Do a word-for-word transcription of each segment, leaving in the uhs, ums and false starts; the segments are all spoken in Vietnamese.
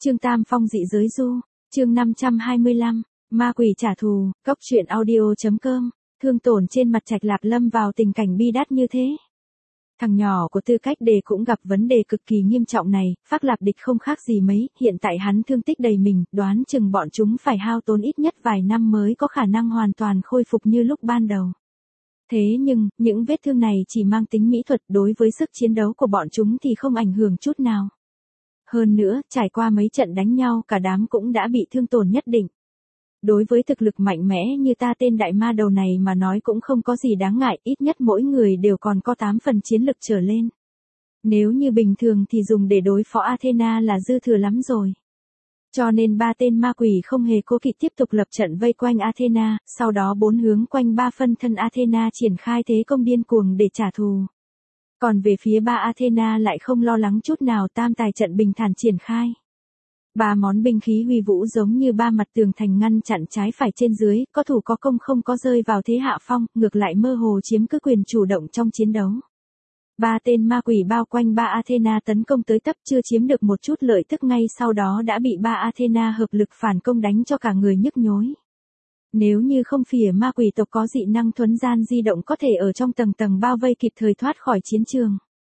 Chương Tam Phong dị giới du, chương năm trăm hai mươi lăm, ma quỷ trả thù, cốc truyện audio.com, thương tổn trên mặt Trạch Lạp lâm vào tình cảnh bi đát như thế. Thằng nhỏ của Tư Cách Đề cũng gặp vấn đề cực kỳ nghiêm trọng này, Phác Lạp địch không khác gì mấy, hiện tại hắn thương tích đầy mình, đoán chừng bọn chúng phải hao tốn ít nhất vài năm mới có khả năng hoàn toàn khôi phục như lúc ban đầu. Thế nhưng, những vết thương này chỉ mang tính mỹ thuật, đối với sức chiến đấu của bọn chúng thì không ảnh hưởng chút nào. Hơn nữa, trải qua mấy trận đánh nhau cả đám cũng đã bị thương tổn nhất định. Đối với thực lực mạnh mẽ như ta tên đại ma đầu này mà nói cũng không có gì đáng ngại, ít nhất mỗi người đều còn có tám phần chiến lực trở lên. Nếu như bình thường thì dùng để đối phó Athena là dư thừa lắm rồi. Cho nên ba tên ma quỷ không hề cố kỵ tiếp tục lập trận vây quanh Athena, sau đó bốn hướng quanh ba phân thân Athena triển khai thế công điên cuồng để trả thù. Còn về phía ba Athena lại không lo lắng chút nào, tam tài trận bình thản triển khai. Ba món binh khí huy vũ giống như ba mặt tường thành ngăn chặn trái phải trên dưới, có thủ có công không có rơi vào thế hạ phong, ngược lại mơ hồ chiếm cứ quyền chủ động trong chiến đấu. Ba tên ma quỷ bao quanh ba Athena tấn công tới tấp, chưa chiếm được một chút lợi tức ngay sau đó đã bị ba Athena hợp lực phản công đánh cho cả người nhức nhối. Nếu như không phỉa ma quỷ tộc có dị năng thuấn gian di động có thể ở trong tầng tầng bao vây kịp thời thoát khỏi chiến trường.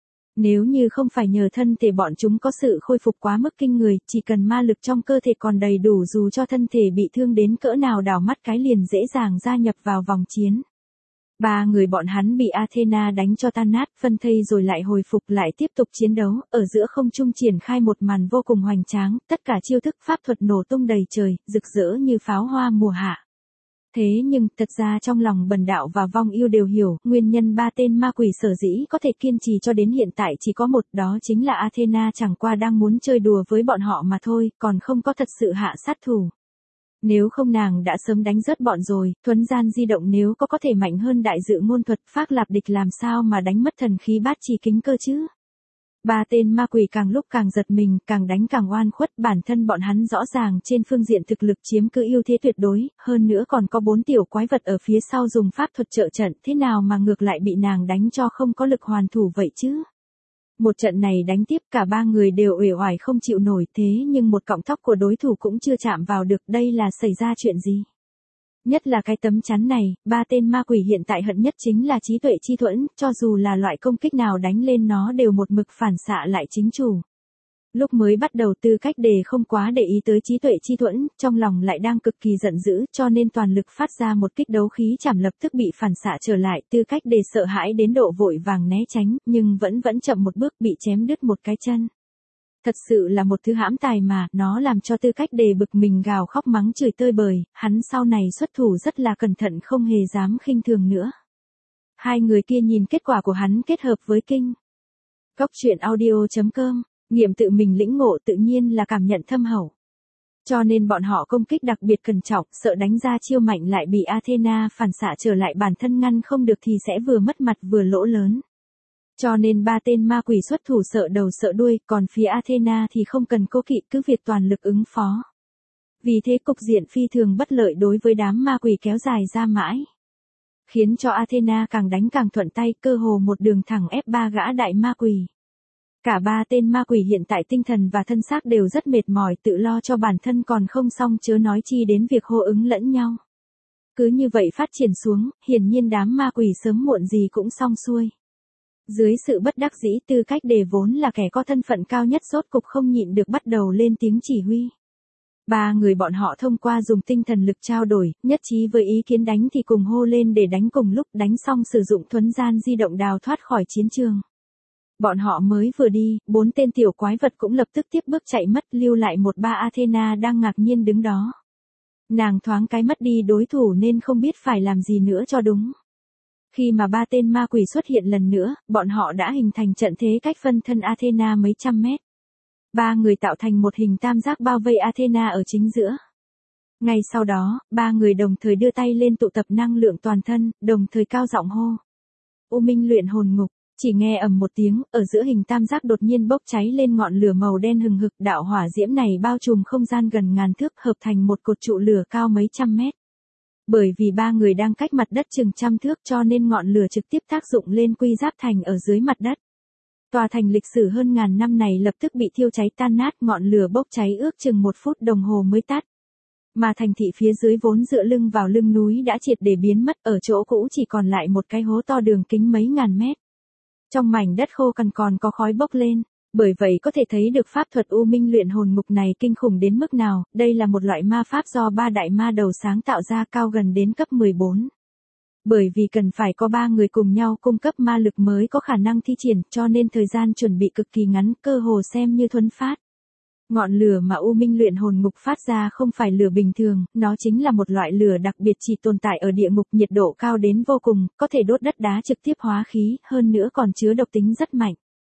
Nếu như không phải nhờ thân thể bọn chúng có sự khôi phục quá mức kinh người, chỉ cần ma lực trong cơ thể còn đầy đủ dù cho thân thể bị thương đến cỡ nào đảo mắt cái liền dễ dàng gia nhập vào vòng chiến. Ba người bọn hắn bị Athena đánh cho tan nát, phân thây rồi lại hồi phục lại tiếp tục chiến đấu, ở giữa không trung triển khai một màn vô cùng hoành tráng, tất cả chiêu thức pháp thuật nổ tung đầy trời, rực rỡ như pháo hoa mùa hạ. Thế nhưng, thật ra trong lòng Bần Đạo và Vong Yêu đều hiểu, nguyên nhân ba tên ma quỷ sở dĩ có thể kiên trì cho đến hiện tại chỉ có một, đó chính là Athena chẳng qua đang muốn chơi đùa với bọn họ mà thôi, còn không có thật sự hạ sát thủ. Nếu không nàng đã sớm đánh rớt bọn rồi, thuấn gian di động nếu có có thể mạnh hơn đại dự ngôn thuật, Phác Lạp địch làm sao mà đánh mất thần khí bát trì kính cơ chứ? Ba tên ma quỷ càng lúc càng giật mình, càng đánh càng oan khuất, bản thân bọn hắn rõ ràng trên phương diện thực lực chiếm cứ ưu thế tuyệt đối, hơn nữa còn có bốn tiểu quái vật ở phía sau dùng pháp thuật trợ trận, thế nào mà ngược lại bị nàng đánh cho không có lực hoàn thủ vậy chứ? Một trận này đánh tiếp cả ba người đều uể oải không chịu nổi, thế nhưng một cọng tóc của đối thủ cũng chưa chạm vào được, đây là xảy ra chuyện gì? Nhất là cái tấm chắn này, ba tên ma quỷ hiện tại hận nhất chính là trí tuệ chi thuẫn, cho dù là loại công kích nào đánh lên nó đều một mực phản xạ lại chính chủ. Lúc mới bắt đầu Tư Cách Đề không quá để ý tới trí tuệ chi thuẫn, trong lòng lại đang cực kỳ giận dữ, cho nên toàn lực phát ra một kích đấu khí chảm lập tức bị phản xạ trở lại, Tư Cách Đề sợ hãi đến độ vội vàng né tránh, nhưng vẫn vẫn chậm một bước bị chém đứt một cái chân. Thật sự là một thứ hãm tài mà, nó làm cho Tư Cách Đề bực mình gào khóc mắng chửi tơi bời, hắn sau này xuất thủ rất là cẩn thận không hề dám khinh thường nữa. Hai người kia nhìn kết quả của hắn kết hợp với kinh. Cốc truyện audio.com, nghiệm tự mình lĩnh ngộ tự nhiên là cảm nhận thâm hậu. Cho nên bọn họ công kích đặc biệt cẩn trọng, sợ đánh ra chiêu mạnh lại bị Athena phản xạ trở lại bản thân ngăn không được thì sẽ vừa mất mặt vừa lỗ lớn. Cho nên ba tên ma quỷ xuất thủ sợ đầu sợ đuôi, còn phía Athena thì không cần cố kỵ cứ việc toàn lực ứng phó. Vì thế cục diện phi thường bất lợi đối với đám ma quỷ kéo dài ra mãi. Khiến cho Athena càng đánh càng thuận tay, cơ hồ một đường thẳng ép ba gã đại ma quỷ. Cả ba tên ma quỷ hiện tại tinh thần và thân xác đều rất mệt mỏi, tự lo cho bản thân còn không xong chớ nói chi đến việc hô ứng lẫn nhau. Cứ như vậy phát triển xuống, hiển nhiên đám ma quỷ sớm muộn gì cũng xong xuôi. Dưới sự bất đắc dĩ Tư Cách Đề vốn là kẻ có thân phận cao nhất rốt cục không nhịn được bắt đầu lên tiếng chỉ huy. Ba người bọn họ thông qua dùng tinh thần lực trao đổi, nhất trí với ý kiến đánh thì cùng hô lên để đánh cùng lúc, đánh xong sử dụng thuấn gian di động đào thoát khỏi chiến trường. Bọn họ mới vừa đi, bốn tên tiểu quái vật cũng lập tức tiếp bước chạy mất, lưu lại một ba Athena đang ngạc nhiên đứng đó. Nàng thoáng cái mất đi đối thủ nên không biết phải làm gì nữa cho đúng. Khi mà ba tên ma quỷ xuất hiện lần nữa, bọn họ đã hình thành trận thế cách phân thân Athena mấy trăm mét. Ba người tạo thành một hình tam giác bao vây Athena ở chính giữa. Ngay sau đó, ba người đồng thời đưa tay lên tụ tập năng lượng toàn thân, đồng thời cao giọng hô. U Minh luyện hồn ngục, chỉ nghe ầm một tiếng, ở giữa hình tam giác đột nhiên bốc cháy lên ngọn lửa màu đen hừng hực, đạo hỏa diễm này bao trùm không gian gần ngàn thước, hợp thành một cột trụ lửa cao mấy trăm mét. Bởi vì ba người đang cách mặt đất chừng trăm thước cho nên ngọn lửa trực tiếp tác dụng lên quy giáp thành ở dưới mặt đất. Tòa thành lịch sử hơn ngàn năm này lập tức bị thiêu cháy tan nát, ngọn lửa bốc cháy ước chừng một phút đồng hồ mới tắt. Mà thành thị phía dưới vốn dựa lưng vào lưng núi đã triệt để biến mất, ở chỗ cũ chỉ còn lại một cái hố to đường kính mấy ngàn mét. Trong mảnh đất khô cằn còn có khói bốc lên, bởi vậy có thể thấy được pháp thuật U Minh luyện hồn ngục này kinh khủng đến mức nào. Đây là một loại ma pháp do ba đại ma đầu sáng tạo ra, cao gần đến cấp mười bốn. Bởi vì cần phải có ba người cùng nhau cung cấp ma lực mới có khả năng thi triển, cho nên thời gian chuẩn bị cực kỳ ngắn, cơ hồ xem như thuấn phát. Ngọn lửa mà U Minh luyện hồn ngục phát ra không phải lửa bình thường, nó chính là một loại lửa đặc biệt chỉ tồn tại ở địa ngục, nhiệt độ cao đến vô cùng, có thể đốt đất đá trực tiếp hóa khí, hơn nữa còn chứa độc tính rất mạnh.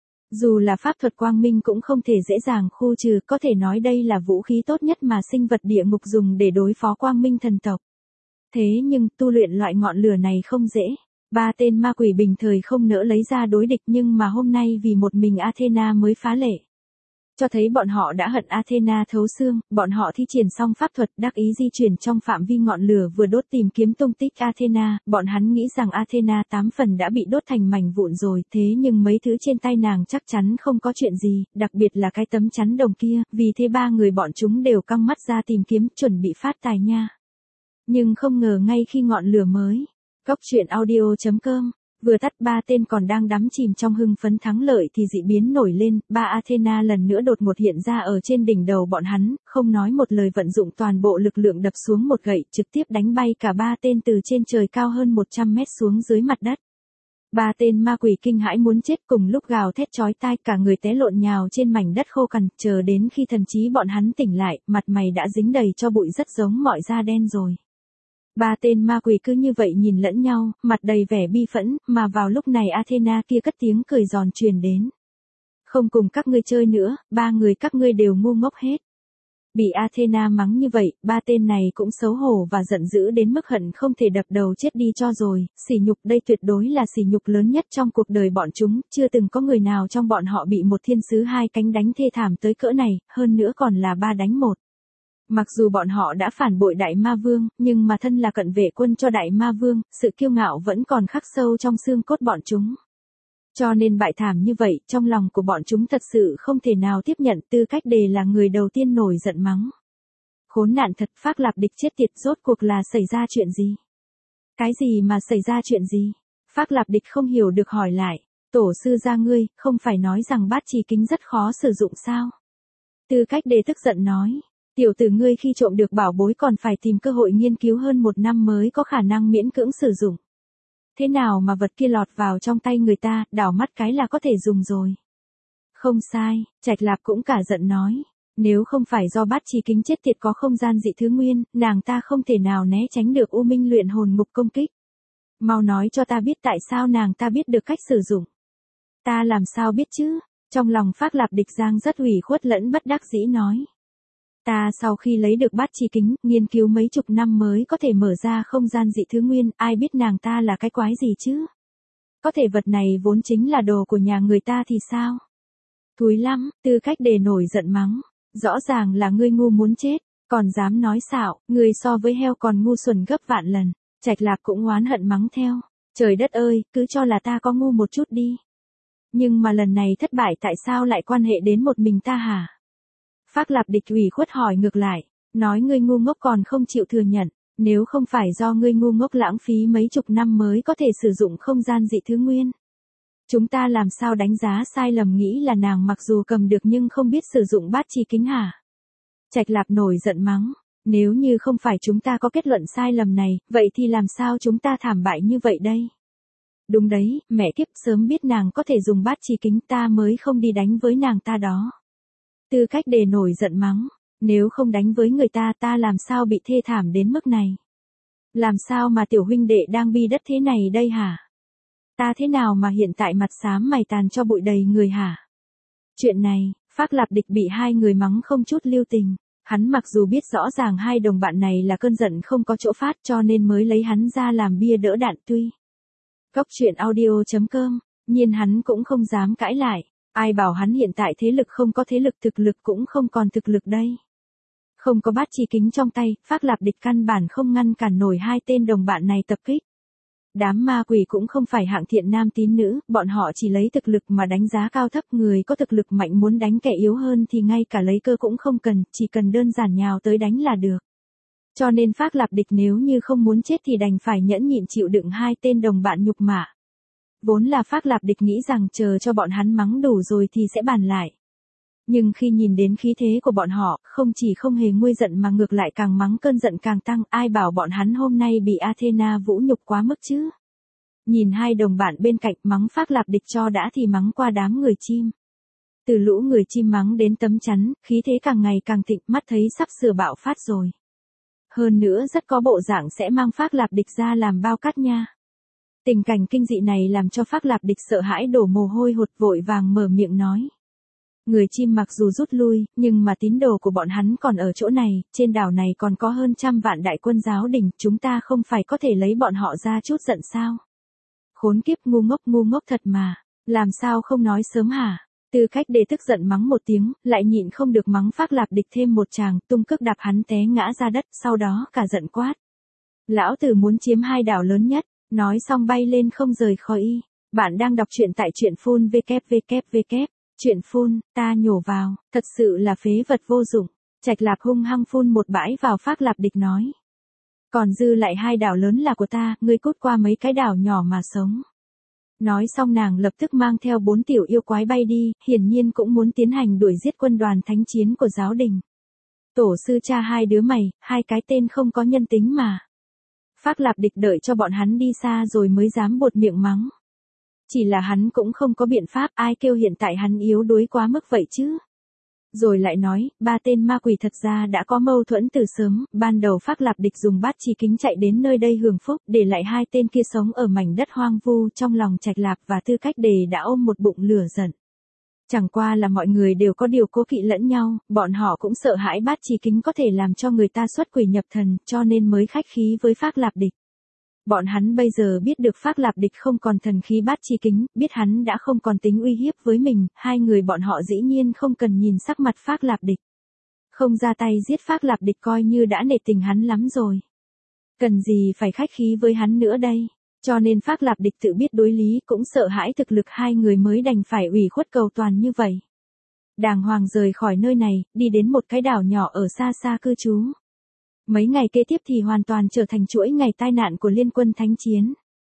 Dù là pháp thuật quang minh cũng không thể dễ dàng khu trừ, có thể nói đây là vũ khí tốt nhất mà sinh vật địa ngục dùng để đối phó quang minh thần tộc. Thế nhưng tu luyện loại ngọn lửa này không dễ. Ba tên ma quỷ bình thời không nỡ lấy ra đối địch, nhưng mà hôm nay vì một mình Athena mới phá lệ. Cho thấy bọn họ đã hận Athena thấu xương, bọn họ thi triển xong pháp thuật đắc ý di chuyển trong phạm vi ngọn lửa vừa đốt tìm kiếm tung tích Athena, bọn hắn nghĩ rằng Athena tám phần đã bị đốt thành mảnh vụn rồi, thế nhưng mấy thứ trên tay nàng chắc chắn không có chuyện gì, đặc biệt là cái tấm chắn đồng kia, vì thế ba người bọn chúng đều căng mắt ra tìm kiếm, chuẩn bị phát tài nha. Nhưng không ngờ ngay khi ngọn lửa mới, Cốc truyện audio chấm com vừa tắt, ba tên còn đang đắm chìm trong hưng phấn thắng lợi thì dị biến nổi lên, ba Athena lần nữa đột ngột hiện ra ở trên đỉnh đầu bọn hắn, không nói một lời vận dụng toàn bộ lực lượng đập xuống một gậy, trực tiếp đánh bay cả ba tên từ trên trời cao hơn một trăm mét xuống dưới mặt đất. Ba tên ma quỷ kinh hãi muốn chết, cùng lúc gào thét chói tai, cả người té lộn nhào trên mảnh đất khô cằn, chờ đến khi thần trí bọn hắn tỉnh lại, mặt mày đã dính đầy cho bụi rất giống mọi da đen rồi. Ba tên ma quỷ cứ như vậy nhìn lẫn nhau, mặt đầy vẻ bi phẫn, mà vào lúc này Athena kia cất tiếng cười giòn truyền đến. Không cùng các ngươi chơi nữa, ba người các ngươi đều ngu ngốc hết. Bị Athena mắng như vậy, ba tên này cũng xấu hổ và giận dữ đến mức hận không thể đập đầu chết đi cho rồi, sỉ nhục, đây tuyệt đối là sỉ nhục lớn nhất trong cuộc đời bọn chúng, chưa từng có người nào trong bọn họ bị một thiên sứ hai cánh đánh thê thảm tới cỡ này, hơn nữa còn là ba đánh một. Mặc dù bọn họ đã phản bội Đại Ma Vương, nhưng mà thân là cận vệ quân cho Đại Ma Vương, sự kiêu ngạo vẫn còn khắc sâu trong xương cốt bọn chúng. Cho nên bại thảm như vậy, trong lòng của bọn chúng thật sự không thể nào tiếp nhận, Tư Cách Đề là người đầu tiên nổi giận mắng. Khốn nạn thật, Phác Lạp Địch chết tiệt, rốt cuộc là xảy ra chuyện gì? Cái gì mà xảy ra chuyện gì? Phác Lạp Địch không hiểu được hỏi lại, tổ sư gia ngươi, không phải nói rằng bát trì kính rất khó sử dụng sao? Tư Cách Đề tức giận nói. Tiểu tử ngươi khi trộm được bảo bối còn phải tìm cơ hội nghiên cứu hơn một năm mới có khả năng miễn cưỡng sử dụng. Thế nào mà vật kia lọt vào trong tay người ta, đảo mắt cái là có thể dùng rồi. Không sai, Trạch Lạp cũng cả giận nói. Nếu không phải do bát trì kính chết tiệt có không gian dị thứ nguyên, nàng ta không thể nào né tránh được U Minh luyện hồn ngục công kích. Mau nói cho ta biết tại sao nàng ta biết được cách sử dụng. Ta làm sao biết chứ? Trong lòng Phác Lạp Địch Giang rất ủy khuất lẫn bất đắc dĩ nói. Ta sau khi lấy được bát chi kính, nghiên cứu mấy chục năm mới có thể mở ra không gian dị thứ nguyên, ai biết nàng ta là cái quái gì chứ? Có thể vật này vốn chính là đồ của nhà người ta thì sao? Thúi lắm, Tư Cách Đề nổi giận mắng. Rõ ràng là ngươi ngu muốn chết, còn dám nói xạo, ngươi so với heo còn ngu xuẩn gấp vạn lần. Trạch Lạp cũng oán hận mắng theo. Trời đất ơi, cứ cho là ta có ngu một chút đi. Nhưng mà lần này thất bại tại sao lại quan hệ đến một mình ta hả? Phác Lạp Địch ủy khuất hỏi ngược lại, nói ngươi ngu ngốc còn không chịu thừa nhận, nếu không phải do ngươi ngu ngốc lãng phí mấy chục năm mới có thể sử dụng không gian dị thứ nguyên. Chúng ta làm sao đánh giá sai lầm nghĩ là nàng mặc dù cầm được nhưng không biết sử dụng bát chi kính hả? Trạch Lạp nổi giận mắng, nếu như không phải chúng ta có kết luận sai lầm này, vậy thì làm sao chúng ta thảm bại như vậy đây? Đúng đấy, mẹ kiếp, sớm biết nàng có thể dùng bát chi kính ta mới không đi đánh với nàng ta đó. Tư Cách Đề nổi giận mắng, nếu không đánh với người ta ta làm sao bị thê thảm đến mức này? Làm sao mà tiểu huynh đệ đang bi đất thế này đây hả? Ta thế nào mà hiện tại mặt xám mày tàn cho bụi đầy người hả? Chuyện này, Phác Lạp Địch bị hai người mắng không chút lưu tình, hắn mặc dù biết rõ ràng hai đồng bạn này là cơn giận không có chỗ phát cho nên mới lấy hắn ra làm bia đỡ đạn tuy. Cốc truyện audio chấm com, nhiên hắn cũng không dám cãi lại. Ai bảo hắn hiện tại thế lực không có thế lực, thực lực cũng không còn thực lực đây. Không có bát chi kính trong tay, Phác Lạp Địch căn bản không ngăn cản nổi hai tên đồng bạn này tập kích. Đám ma quỷ cũng không phải hạng thiện nam tín nữ, bọn họ chỉ lấy thực lực mà đánh giá cao thấp, người có thực lực mạnh muốn đánh kẻ yếu hơn thì ngay cả lấy cơ cũng không cần, chỉ cần đơn giản nhào tới đánh là được. Cho nên Phác Lạp Địch nếu như không muốn chết thì đành phải nhẫn nhịn chịu đựng hai tên đồng bạn nhục mạ. Vốn là Phác Lạp Địch nghĩ rằng chờ cho bọn hắn mắng đủ rồi thì sẽ bàn lại. Nhưng khi nhìn đến khí thế của bọn họ, không chỉ không hề nguôi giận mà ngược lại càng mắng cơn giận càng tăng, ai bảo bọn hắn hôm nay bị Athena vũ nhục quá mức chứ. Nhìn hai đồng bạn bên cạnh mắng Phác Lạp Địch cho đã thì mắng qua đám người chim. Từ lũ người chim mắng đến tấm chắn, khí thế càng ngày càng thịnh, mắt thấy sắp sửa bạo phát rồi. Hơn nữa rất có bộ dạng sẽ mang Phác Lạp Địch ra làm bao cát nha. Tình cảnh kinh dị này làm cho Phác Lạp Địch sợ hãi đổ mồ hôi hột, vội vàng mở miệng nói. Người chim mặc dù rút lui, nhưng mà tín đồ của bọn hắn còn ở chỗ này, trên đảo này còn có hơn trăm vạn đại quân giáo đình, chúng ta không phải có thể lấy bọn họ ra chút giận sao? Khốn kiếp, ngu ngốc ngu ngốc thật mà, làm sao không nói sớm hả? Tư Cách Đề tức giận mắng một tiếng, lại nhịn không được mắng Phác Lạp Địch thêm một tràng, tung cước đạp hắn té ngã ra đất, sau đó cả giận quát. Lão tử muốn chiếm hai đảo lớn nhất, nói xong bay lên không rời khỏi y. Bạn đang đọc truyện tại truyện phun www. Chuyện phun, ta nhổ vào, thật sự là phế vật vô dụng. Trạch Lạp hung hăng phun một bãi vào Phác Lạp Địch nói. Còn dư lại hai đảo lớn là của ta, ngươi cút qua mấy cái đảo nhỏ mà sống. Nói xong nàng lập tức mang theo bốn tiểu yêu quái bay đi, hiển nhiên cũng muốn tiến hành đuổi giết quân đoàn thánh chiến của giáo đình. Tổ sư cha hai đứa mày, hai cái tên không có nhân tính mà. Phác Lạp Địch đợi cho bọn hắn đi xa rồi mới dám buột miệng mắng. Chỉ là hắn cũng không có biện pháp, ai kêu hiện tại hắn yếu đuối quá mức vậy chứ. Rồi lại nói, ba tên ma quỷ thật ra đã có mâu thuẫn từ sớm, ban đầu Phác Lạp Địch dùng bát chi kính chạy đến nơi đây hưởng phúc, để lại hai tên kia sống ở mảnh đất hoang vu, trong lòng Trạch Lạp và Tư Cách Đề đã ôm một bụng lửa giận. Chẳng qua là mọi người đều có điều cố kỵ lẫn nhau, bọn họ cũng sợ hãi bát chi kính có thể làm cho người ta xuất quỷ nhập thần, cho nên mới khách khí với Phác Lạp Địch. Bọn hắn bây giờ biết được Phác Lạp Địch không còn thần khí bát chi kính, biết hắn đã không còn tính uy hiếp với mình, hai người bọn họ dĩ nhiên không cần nhìn sắc mặt Phác Lạp Địch. Không ra tay giết Phác Lạp Địch coi như đã nể tình hắn lắm rồi. Cần gì phải khách khí với hắn nữa đây, cho nên Phác Lạp Địch tự biết đối lý, cũng sợ hãi thực lực hai người mới đành phải ủy khuất cầu toàn như vậy. Đàng hoàng rời khỏi nơi này, đi đến một cái đảo nhỏ ở xa xa cư trú. Mấy ngày kế tiếp thì hoàn toàn trở thành chuỗi ngày tai nạn của liên quân thánh chiến.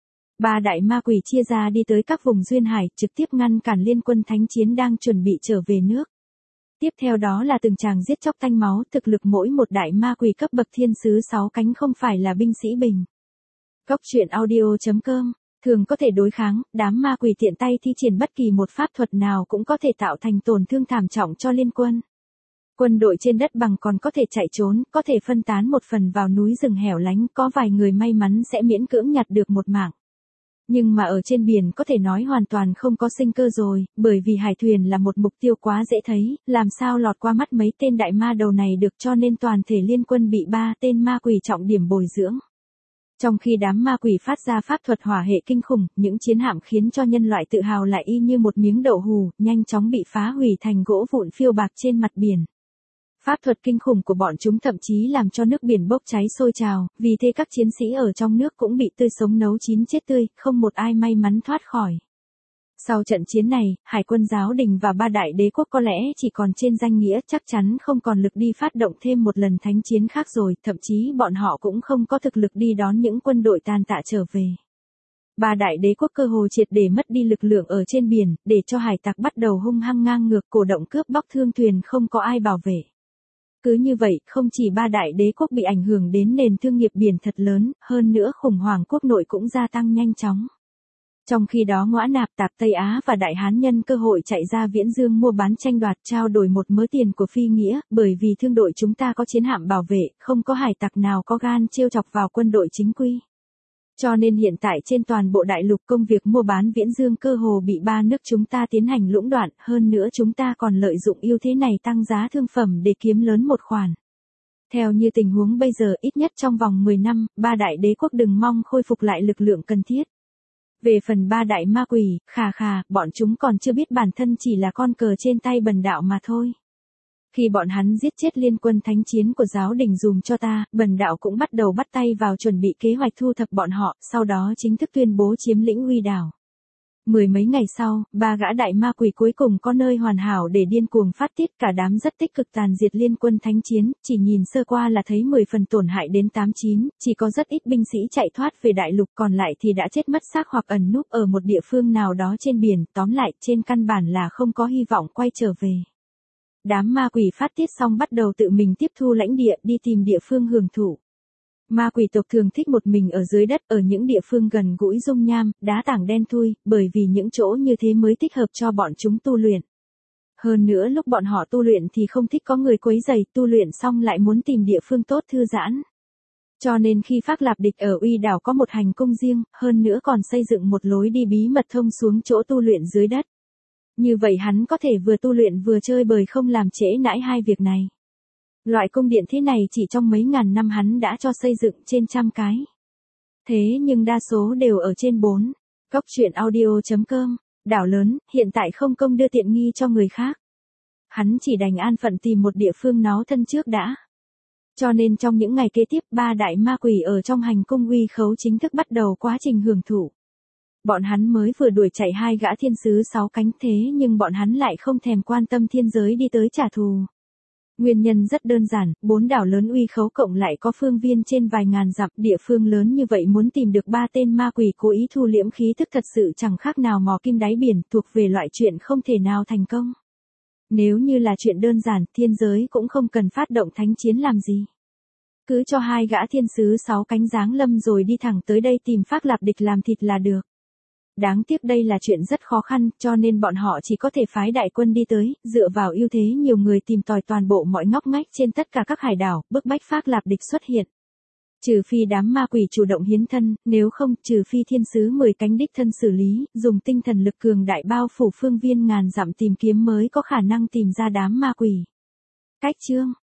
Ba đại ma quỷ chia ra đi tới các vùng duyên hải, trực tiếp ngăn cản liên quân thánh chiến đang chuẩn bị trở về nước. Tiếp theo đó là từng tràng giết chóc tanh máu, thực lực mỗi một đại ma quỷ cấp bậc thiên sứ sáu cánh không phải là binh sĩ bình. Góc truyện audio chấm com, thường có thể đối kháng, đám ma quỷ tiện tay thi triển bất kỳ một pháp thuật nào cũng có thể tạo thành tổn thương thảm trọng cho liên quân. Quân đội trên đất bằng còn có thể chạy trốn, có thể phân tán một phần vào núi rừng hẻo lánh, có vài người may mắn sẽ miễn cưỡng nhặt được một mạng. Nhưng mà ở trên biển có thể nói hoàn toàn không có sinh cơ rồi, bởi vì hải thuyền là một mục tiêu quá dễ thấy, làm sao lọt qua mắt mấy tên đại ma đầu này được, cho nên toàn thể liên quân bị ba tên ma quỷ trọng điểm bồi dưỡng. Trong khi đám ma quỷ phát ra pháp thuật hỏa hệ kinh khủng, những chiến hạm khiến cho nhân loại tự hào lại y như một miếng đậu hù, nhanh chóng bị phá hủy thành gỗ vụn phiêu bạc trên mặt biển. Pháp thuật kinh khủng của bọn chúng thậm chí làm cho nước biển bốc cháy sôi trào, vì thế các chiến sĩ ở trong nước cũng bị tươi sống nấu chín chết tươi, không một ai may mắn thoát khỏi. Sau trận chiến này, Hải quân giáo đình và ba đại đế quốc có lẽ chỉ còn trên danh nghĩa, chắc chắn không còn lực đi phát động thêm một lần thánh chiến khác rồi, thậm chí bọn họ cũng không có thực lực đi đón những quân đội tàn tạ trở về. Ba đại đế quốc cơ hồ triệt để mất đi lực lượng ở trên biển, để cho hải tặc bắt đầu hung hăng ngang ngược, cổ động cướp bóc thương thuyền, không có ai bảo vệ. Cứ như vậy, không chỉ ba đại đế quốc bị ảnh hưởng đến nền thương nghiệp biển thật lớn, hơn nữa khủng hoảng quốc nội cũng gia tăng nhanh chóng. Trong khi đó Ngõa Nạp, Tạp Tây Á và Đại Hán nhân cơ hội chạy ra Viễn Dương mua bán tranh đoạt, trao đổi một mớ tiền của phi nghĩa, bởi vì thương đội chúng ta có chiến hạm bảo vệ, không có hải tặc nào có gan trêu chọc vào quân đội chính quy. Cho nên hiện tại trên toàn bộ đại lục công việc mua bán Viễn Dương cơ hồ bị ba nước chúng ta tiến hành lũng đoạn, hơn nữa chúng ta còn lợi dụng ưu thế này tăng giá thương phẩm để kiếm lớn một khoản. Theo như tình huống bây giờ, ít nhất trong vòng mười năm, ba đại đế quốc đừng mong khôi phục lại lực lượng cần thiết. Về phần ba đại ma quỷ, khà khà, bọn chúng còn chưa biết bản thân chỉ là con cờ trên tay bần đạo mà thôi. Khi bọn hắn giết chết liên quân thánh chiến của giáo đình dùm cho ta, bần đạo cũng bắt đầu bắt tay vào chuẩn bị kế hoạch thu thập bọn họ, sau đó chính thức tuyên bố chiếm lĩnh Uy đảo. Mười mấy ngày sau, ba gã đại ma quỷ cuối cùng có nơi hoàn hảo để điên cuồng phát tiết, cả đám rất tích cực tàn diệt liên quân thánh chiến, chỉ nhìn sơ qua là thấy mười phần tổn hại đến tám chín, chỉ có rất ít binh sĩ chạy thoát về đại lục, còn lại thì đã chết mất xác hoặc ẩn núp ở một địa phương nào đó trên biển, tóm lại trên căn bản là không có hy vọng quay trở về. Đám ma quỷ phát tiết xong bắt đầu tự mình tiếp thu lãnh địa, đi tìm địa phương hưởng thụ. Ma quỷ tộc thường thích một mình ở dưới đất, ở những địa phương gần gũi dung nham, đá tảng đen thui, bởi vì những chỗ như thế mới thích hợp cho bọn chúng tu luyện. Hơn nữa lúc bọn họ tu luyện thì không thích có người quấy rầy, tu luyện xong lại muốn tìm địa phương tốt thư giãn. Cho nên khi Phác Lạp Địch ở Uy đảo có một hành cung riêng, hơn nữa còn xây dựng một lối đi bí mật thông xuống chỗ tu luyện dưới đất. Như vậy hắn có thể vừa tu luyện vừa chơi bời, không làm trễ nãi hai việc này. Loại cung điện thế này chỉ trong mấy ngàn năm hắn đã cho xây dựng trên trăm cái. Thế nhưng đa số đều ở trên bốn. Cốc truyện audio chấm com, đảo lớn, hiện tại không công đưa tiện nghi cho người khác. Hắn chỉ đành an phận tìm một địa phương nó thân trước đã. Cho nên trong những ngày kế tiếp, ba đại ma quỷ ở trong hành cung Uy Khấu chính thức bắt đầu quá trình hưởng thụ. Bọn hắn mới vừa đuổi chạy hai gã thiên sứ sáu cánh, thế nhưng bọn hắn lại không thèm quan tâm thiên giới đi tới trả thù. Nguyên nhân rất đơn giản, bốn đảo lớn Uy Khấu cộng lại có phương viên trên vài ngàn dặm, địa phương lớn như vậy muốn tìm được ba tên ma quỷ cố ý thu liễm khí tức thật sự chẳng khác nào mò kim đáy biển, thuộc về loại chuyện không thể nào thành công. Nếu như là chuyện đơn giản, thiên giới cũng không cần phát động thánh chiến làm gì. Cứ cho hai gã thiên sứ sáu cánh giáng lâm rồi đi thẳng tới đây tìm Phác Lạp Địch làm thịt là được. Đáng tiếc đây là chuyện rất khó khăn, cho nên bọn họ chỉ có thể phái đại quân đi tới, dựa vào ưu thế nhiều người tìm tòi toàn bộ mọi ngóc ngách trên tất cả các hải đảo, bức bách Phác Lạp Địch xuất hiện. Trừ phi đám ma quỷ chủ động hiến thân, nếu không, trừ phi thiên sứ mười cánh đích thân xử lý, dùng tinh thần lực cường đại bao phủ phương viên ngàn dặm tìm kiếm mới có khả năng tìm ra đám ma quỷ. Cách chương